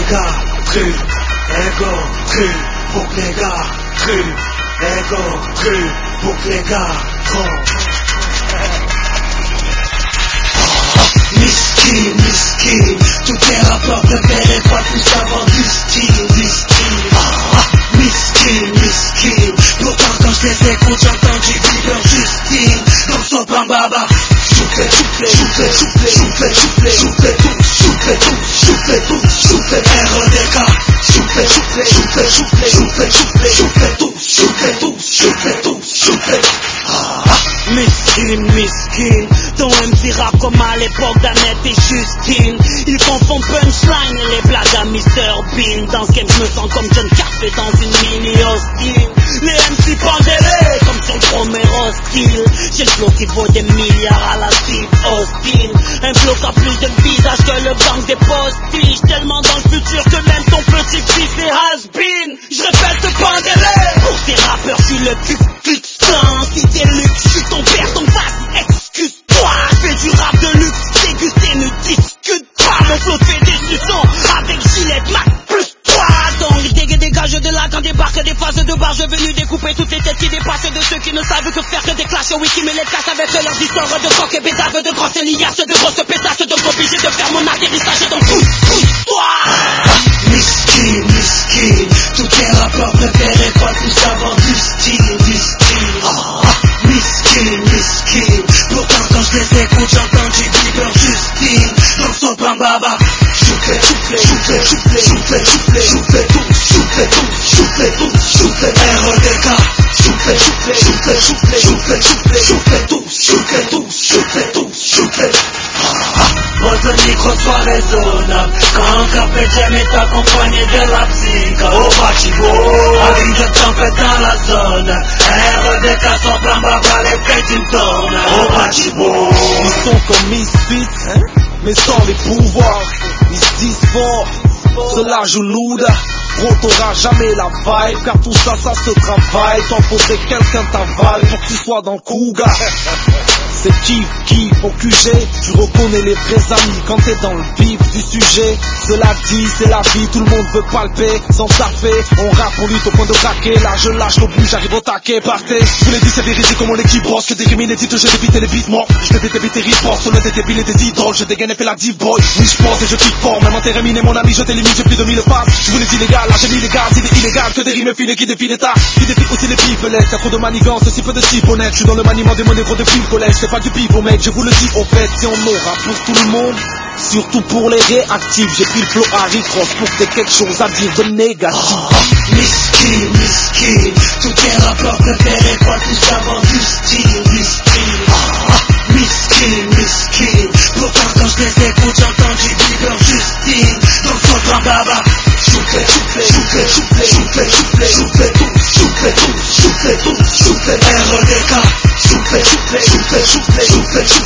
les gars, truc, ego, truc, pour que les gars, truc, ego, truc, pour que les gars, Miskin, tous tes rappeurs préférés, pas plus savoir du style. Miskin, pourtant quand je les écoute, j'entends du Bieber, Justine, dans son bambaba. Soufflez Miskin, ton MC rap comme à l'époque d'Annette et Justine. Ils confondent punchline et les blagues à Mr Bean. Dans ce game je me sens comme John Café dans une mini hostile. Les MC pendérés comme sur le premier hostile. J'ai le flow qui vaut des milliards à la cible hostile. Un flow qui a plus de visage que le gang des postiches. Tellement dans le futur que même ton petit fils est has-been. Je répète pendéré. Pour ces rappeurs je suis le cul. Si t'es luxe, je suis ton père, donc vas-y, excuse-toi. Je fais du rap de luxe, déguster, ne discute pas. Mon flow fait des suçons avec Gillette Mac plus 3. Donc dégage de là quand débarquent des phases de barge venues découper toutes les têtes qui dépassent de ceux qui ne savent que faire que des clashs au wiki. Mais les casse avec leurs histoires de coq et bédave, de grosses liasses, de grosses pétasses. Donc obligé de faire mon atterrissage, donc pousse-toi. Miskin, tous tes rappeurs préférés, pas plus savoir du style. Miskin, pourtant quand je les écoute, j'entends du Bieber, Justine, dans son bambaba. Soufflez RDK, soufflez. Pose le micro, sois raisonnable. Quand un café j'aime est accompagné de la psycha. Au bâtiment, avec de tempête dans la zone. RDK sans plan baba, les pétines tournent. Au bâtiment, ils sont comme misfits, mais sans les pouvoirs. Ils se disent forts, cela joue lourd. Gros t'auras jamais la vibe, car tout ça, ça se travaille. T'en faudrait quelqu'un t'avale pour que tu sois dans le Cougar. C'est kiff au QG, tu reconnais les vrais amis quand t'es dans le vif du sujet. Cela dit, c'est la vie, tout le monde veut palper, sans taffer. On rappe, on lutte au point de craquer. Là je lâche l'obus, j'arrive au taquet, partez. Je vous l'ai dit, c'est véridique comme mon équipe brosse. Que des criminels titres, je débite les beats morts. Je débite les reports, sur le des débiles et des idoles. Je dégaine et fais la div boy. Oui je pense et je kiffe fort, même en terminé mon ami, je t'élimine, j'ai plus de 1000 passes. Je vous l'ai dit légal, là j'ai mis les gars, c'est des illégal. Que des rimes fines qui défient l'état, qui défient aussi les pipelettes. Y'a trop de manigances, si peu de chiffres honnêtes. Je suis dans le maniement des mots négros depuis le collège, c'est pas du pif mec, je vous le dis au fait, si on aura pour tout le monde, surtout pour les réactifs, j'ai pris le flow Harry Cross pour que t'aies quelque chose à dire de négatif. Miskin, tous tes rappeurs préférés, pas tous savoir du style. Miskin, pourtant quand je les écoute, j'entends du Bieber, Justine, dans son bambaba. Soufflez RDK, soufflez